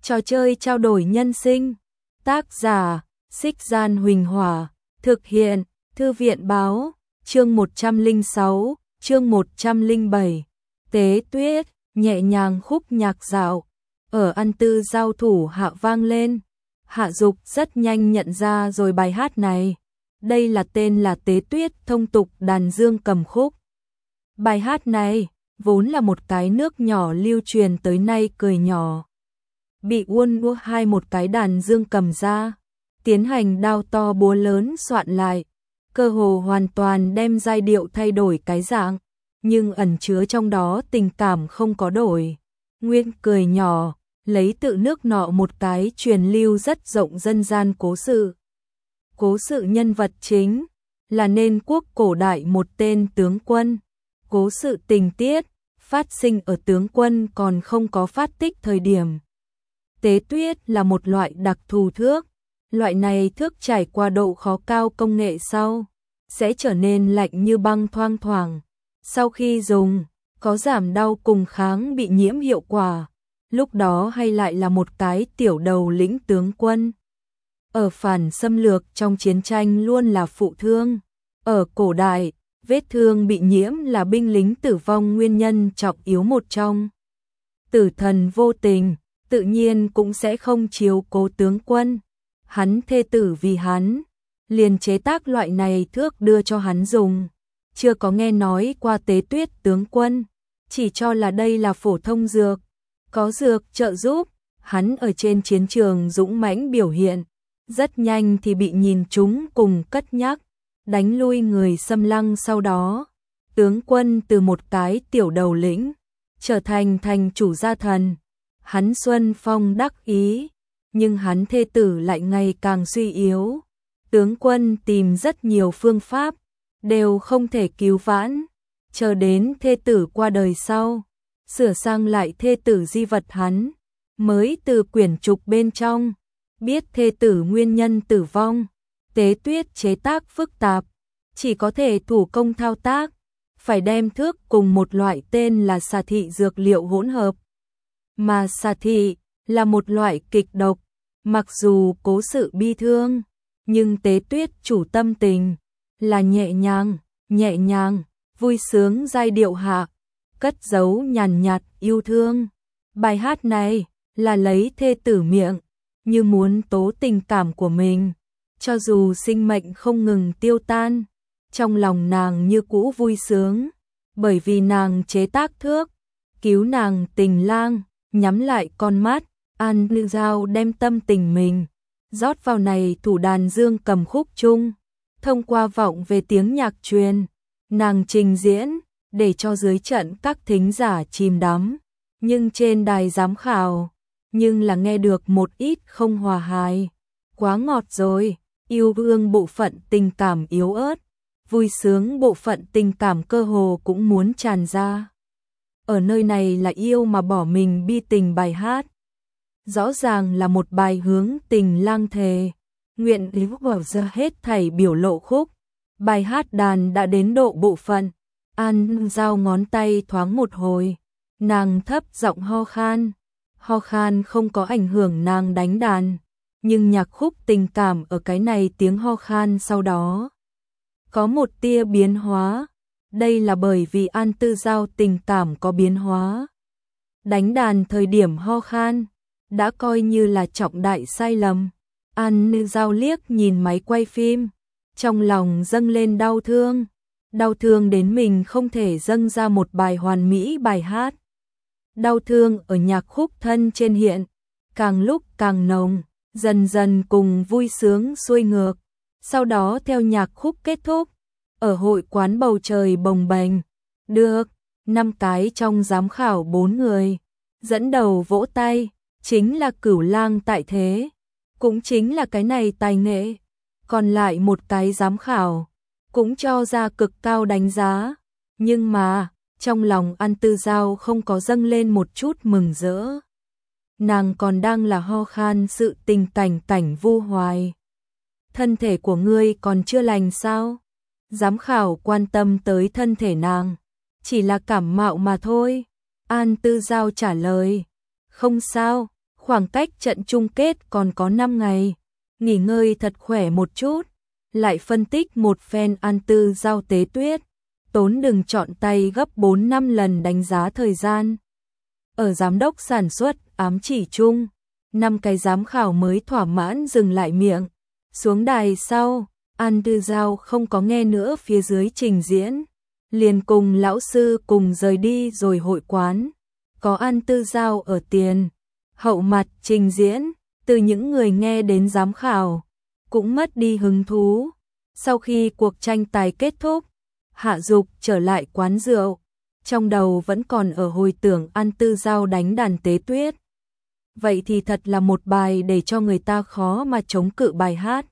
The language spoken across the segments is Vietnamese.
Trò chơi trao đổi nhân sinh. Tác giả: Xích Gian Huỳnh Hỏa. Thực hiện: Thư viện Báo. Chương 106, chương 107. Tế Tuyết, nhẹ nhàng khúc nhạc dạo. Ở An Tư Giao thủ hạ vang lên. Hạ Dục rất nhanh nhận ra rồi bài hát này. Đây là tên là Tế Tuyết, thông tục đàn dương cầm khúc. Bài hát này vốn là một cái nước nhỏ lưu truyền tới nay cười nhỏ. Bị Uôn Ua hai một cái đàn dương cầm ra, tiến hành đao to búa lớn soạn lại, cơ hồ hoàn toàn đem giai điệu thay đổi cái dạng, nhưng ẩn chứa trong đó tình cảm không có đổi. Nguyên cười nhỏ, lấy tự nước nọ một cái truyền lưu rất rộng dân gian cố sự. Cố sự nhân vật chính là nên quốc cổ đại một tên tướng quân. Cố sự tình tiết phát sinh ở tướng quân còn không có phát tích thời điểm. Tế tuyết là một loại đặc thù thước. Loại này thước trải qua độ khó cao công nghệ sau sẽ trở nên lạnh như băng thoang thoảng. Sau khi dùng, có giảm đau cùng kháng bị nhiễm hiệu quả. Lúc đó hay lại là một cái tiểu đầu lĩnh tướng quân. Ở phản xâm lược trong chiến tranh luôn là phụ thương. Ở cổ đại, vết thương bị nhiễm là binh lính tử vong nguyên nhân trọng yếu một trong. Tử thần vô tình, tự nhiên cũng sẽ không chiếu cố tướng quân. Hắn thê tử vì hắn, liền chế tác loại này thước đưa cho hắn dùng. Chưa có nghe nói qua Tế Tuyết tướng quân, chỉ cho là đây là phổ thông dược. Có dược trợ giúp, hắn ở trên chiến trường dũng mãnh biểu hiện. Rất nhanh thì bị nhìn trúng cùng cất nhắc, đánh lui người xâm lăng. Sau đó, tướng quân từ một cái tiểu đầu lĩnh, trở thành thành chủ gia thần. Hắn xuân phong đắc ý, nhưng hắn thê tử lại ngày càng suy yếu. Tướng quân tìm rất nhiều phương pháp, đều không thể cứu vãn. Chờ đến thê tử qua đời sau, sửa sang lại thê tử di vật hắn, mới từ quyển trục bên trong biết thê tử nguyên nhân tử vong. Tế tuyết chế tác phức tạp, chỉ có thể thủ công thao tác, phải đem thước cùng một loại tên là xà thị dược liệu hỗn hợp. Mà xà thị là một loại kịch độc, mặc dù cố sự bi thương, nhưng Tế Tuyết chủ tâm tình là nhẹ nhàng, vui sướng giai điệu hạ, cất giấu nhàn nhạt yêu thương. Bài hát này là lấy thê tử miệng, như muốn tố tình cảm của mình, cho dù sinh mệnh không ngừng tiêu tan, trong lòng nàng như cũ vui sướng, bởi vì nàng chế tác thước, cứu nàng tình lang. Nhắm lại con mắt, An Tư Giao đem tâm tình mình rót vào này thủ đàn dương cầm khúc chung. Thông qua vọng về tiếng nhạc truyền, nàng trình diễn để cho dưới trận các thính giả chìm đắm. Nhưng trên đài giám khảo, nhưng là nghe được một ít không hòa hài. Quá ngọt rồi, yêu đương bộ phận tình cảm yếu ớt, vui sướng bộ phận tình cảm cơ hồ cũng muốn tràn ra. Ở nơi này là yêu mà bỏ mình bi tình bài hát. Rõ ràng là một bài hướng tình lang thề, nguyện líu vào giờ hết thảy biểu lộ khúc. Bài hát đàn đã đến độ bộ phận, An Giao ngón tay thoáng một hồi, nàng thấp giọng ho khan không có ảnh hưởng nàng đánh đàn, nhưng nhạc khúc tình cảm ở cái này tiếng ho khan sau đó có một tia biến hóa. Đây là bởi vì An Tư Giao tình cảm có biến hóa. Đánh đàn thời điểm ho khan đã coi như là trọng đại sai lầm. An Tư Giao liếc nhìn máy quay phim, trong lòng dâng lên đau thương đến mình không thể dâng ra một bài hoàn mỹ bài hát. Đau thương ở nhạc khúc thân trên hiện, càng lúc càng nồng, dần dần cùng vui sướng xuôi ngược. Sau đó theo nhạc khúc kết thúc, ở hội quán bầu trời bồng bềnh, được 5 cái trong giám khảo 4 người dẫn đầu vỗ tay, chính là Cửu Lang tại thế, cũng chính là cái này tài nghệ. Còn lại một cái giám khảo cũng cho ra cực cao đánh giá, nhưng mà trong lòng An Tư Giao không có dâng lên một chút mừng rỡ. Nàng còn đang là ho khan sự tình cảnh vu hoài. Thân thể của ngươi còn chưa lành sao? Giám khảo quan tâm tới thân thể nàng, chỉ là cảm mạo mà thôi. An Tư Giao trả lời, không sao, Khoảng cách trận chung kết còn có 5 ngày, nghỉ ngơi thật khỏe một chút, lại phân tích một phen An Tư Giao Tế Tuyết, tốn đừng chọn tay gấp 4-5 lần đánh giá thời gian. Ở giám đốc sản xuất ám chỉ chung, 5 cái giám khảo mới thỏa mãn dừng lại miệng. Xuống đài sau, An Tư Giao không có nghe nữa phía dưới trình diễn, liền cùng lão sư cùng rời đi rồi hội quán. Có An Tư Giao ở tiền hậu mặt trình diễn, từ những người nghe đến giám khảo cũng mất đi hứng thú. Sau khi cuộc tranh tài kết thúc, Hạ Dục trở lại quán rượu, trong đầu vẫn còn ở hồi tưởng An Tư Giao đánh đàn Tế Tuyết. Vậy thì thật là một bài để cho người ta khó mà chống cự bài hát.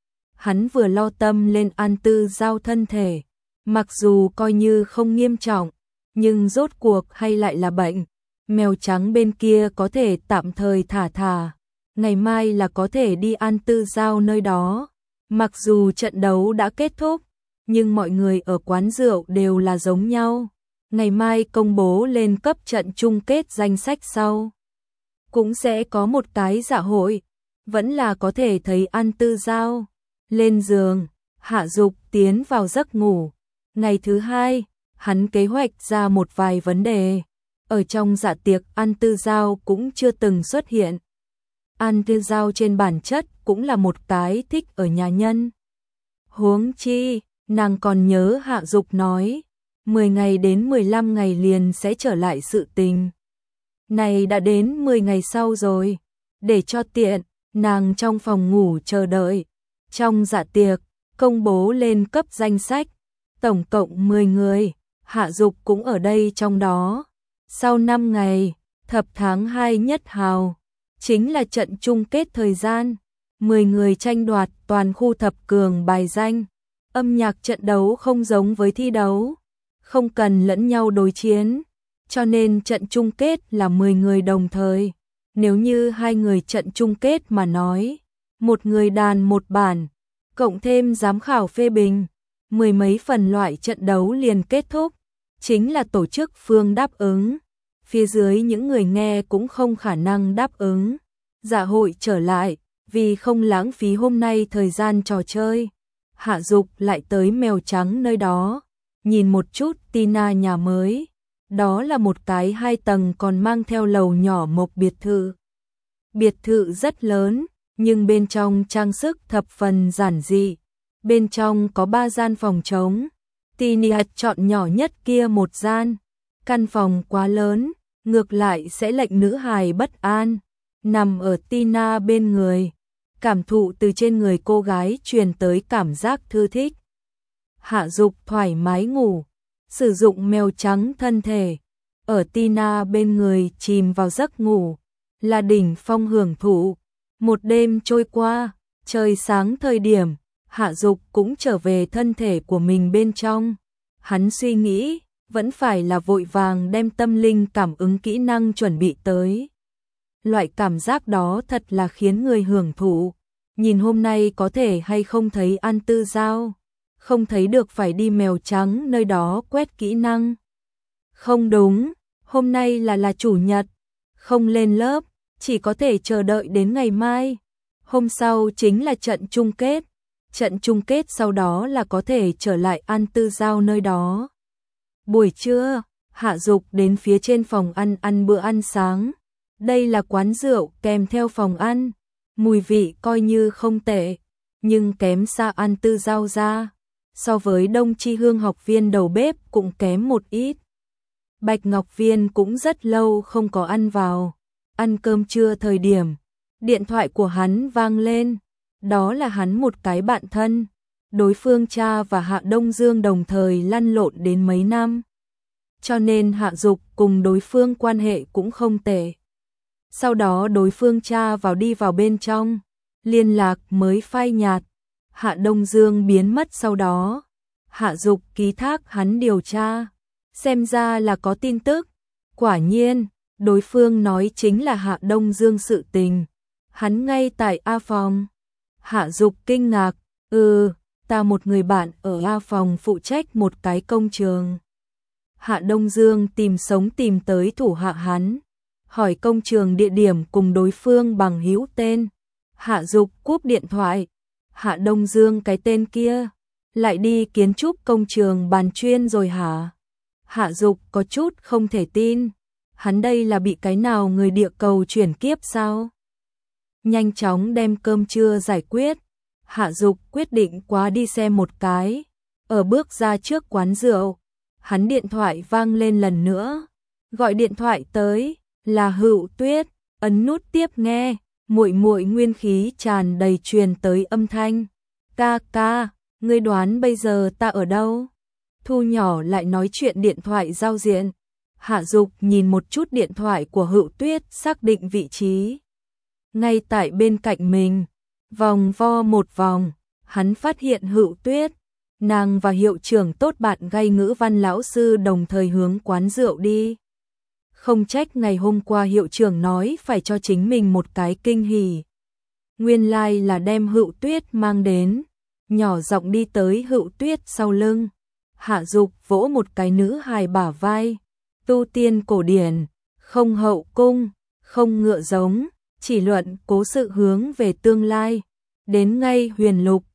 Hắn vừa lo tâm lên An Tư Giao thân thể, mặc dù coi như không nghiêm trọng, nhưng rốt cuộc hay lại là bệnh. Mèo trắng bên kia có thể tạm thời thả, ngày mai là có thể đi An Tư Giao nơi đó. Mặc dù trận đấu đã kết thúc, nhưng mọi người ở quán rượu đều là giống nhau. Ngày mai công bố lên cấp trận chung kết danh sách sau. Cũng sẽ có một cái dạ hội, vẫn là có thể thấy An Tư Giao. Lên giường, Hạ Dục tiến vào giấc ngủ. Ngày thứ hai, hắn kế hoạch ra một vài vấn đề. Ở trong dạ tiệc An Tư Giao cũng chưa từng xuất hiện. An Tư Giao trên bản chất cũng là một cái thích ở nhà nhân. Huống chi, nàng còn nhớ Hạ Dục nói, 10 ngày đến 15 ngày liền sẽ trở lại sự tình. Này đã đến 10 ngày sau rồi, để cho tiện, nàng trong phòng ngủ chờ đợi. Trong dạ tiệc, công bố lên cấp danh sách, tổng cộng 10 người, Hạ Dục cũng ở đây trong đó. Sau 5 ngày, thập tháng 2 nhất hào, chính là trận chung kết thời gian, 10 người tranh đoạt toàn khu thập cường bài danh. Âm nhạc trận đấu không giống với thi đấu, không cần lẫn nhau đối chiến, cho nên trận chung kết là 10 người đồng thời. Nếu như 2 người trận chung kết mà nói, một người đàn một bản, cộng thêm giám khảo phê bình, 10 mấy phần loại trận đấu liền kết thúc, chính là tổ chức phương đáp ứng. Phía dưới những người nghe cũng không khả năng đáp ứng. Dạ hội trở lại, vì không lãng phí hôm nay thời gian trò chơi, Hạ Dục lại tới mèo trắng nơi đó, nhìn một chút Tina nhà mới. Đó là một cái 2 tầng còn mang theo lầu nhỏ mộc biệt thự. Biệt thự rất lớn, nhưng bên trong trang sức thập phần giản dị. Bên trong có 3 gian phòng trống. Tina chọn nhỏ nhất kia một gian. Căn phòng quá lớn, ngược lại sẽ lệnh nữ hài bất an. Nằm ở Tina bên người, cảm thụ từ trên người cô gái truyền tới cảm giác thư thích. Hạ Dục thoải mái ngủ, sử dụng mèo trắng thân thể, ở Tina bên người chìm vào giấc ngủ, là đỉnh phong hưởng thụ. Một đêm trôi qua, trời sáng thời điểm, Hạ Dục cũng trở về thân thể của mình bên trong. Hắn suy nghĩ, vẫn phải là vội vàng đem tâm linh cảm ứng kỹ năng chuẩn bị tới. Loại cảm giác đó thật là khiến người hưởng thụ. Nhìn hôm nay có thể hay không thấy An Tư Giao, không thấy được phải đi mèo trắng nơi đó quét kỹ năng. Không đúng, hôm nay là chủ nhật, không lên lớp, chỉ có thể chờ đợi đến ngày mai. Hôm sau chính là trận chung kết. Trận chung kết sau đó là có thể trở lại An Tư Giao nơi đó. Buổi trưa, Hạ Dục đến phía trên phòng ăn bữa ăn sáng. Đây là quán rượu kèm theo phòng ăn, mùi vị coi như không tệ, nhưng kém xa An Tư Giao ra. So với Đông Chi Hương học viên đầu bếp cũng kém một ít. Bạch Ngọc Viên cũng rất lâu không có ăn vào. Ăn cơm trưa thời điểm, điện thoại của hắn vang lên. Đó là hắn một cái bạn thân. Đối phương cha và Hạ Đông Dương đồng thời lăn lộn đến mấy năm, cho nên Hạ Dục cùng đối phương quan hệ cũng không tệ. Sau đó đối phương cha đi vào bên trong, liên lạc mới phai nhạt. Hạ Đông Dương biến mất sau đó. Hạ Dục ký thác hắn điều tra, xem ra là có tin tức. Quả nhiên, đối phương nói chính là Hạ Đông Dương sự tình. Hắn ngay tại A phòng. Hạ Dục kinh ngạc, ta một người bạn ở A phòng phụ trách một cái công trường. Hạ Đông Dương tìm sống tìm tới thủ hạ hắn. hỏi công trường địa điểm cùng đối phương bằng hữu tên. Hạ Dục cúp điện thoại. Hạ Đông Dương cái tên kia, lại đi kiến trúc công trường bàn chuyên rồi hả? Hạ Dục có chút không thể tin. Hắn đây là bị cái nào người địa cầu chuyển kiếp sao? Nhanh chóng đem cơm trưa giải quyết. Hạ Dục quyết định quá đi xem một cái. Ở bước ra trước quán rượu, hắn điện thoại vang lên lần nữa. Gọi điện thoại tới là Hữu Tuyết, ấn nút tiếp nghe, muội muội nguyên khí tràn đầy truyền tới âm thanh. Ca ca, ngươi đoán bây giờ ta ở đâu? Thu nhỏ lại nói chuyện điện thoại giao diện. Hạ Dục nhìn một chút điện thoại của Hữu Tuyết, xác định vị trí. Ngay tại bên cạnh mình, vòng vo một vòng, hắn phát hiện Hữu Tuyết, nàng và hiệu trưởng tốt bạn gây ngữ văn lão sư đồng thời hướng quán rượu đi. Không trách ngày hôm qua hiệu trưởng nói phải cho chính mình một cái kinh hỉ. Nguyên lai là đem Hữu Tuyết mang đến, nhỏ giọng đi tới Hữu Tuyết sau lưng. Hạ Dục vỗ một cái nữ hài bả vai. Tu tiên cổ điển, không hậu cung, không ngựa giống, chỉ luận cố sự hướng về tương lai. Đến ngay huyền lục,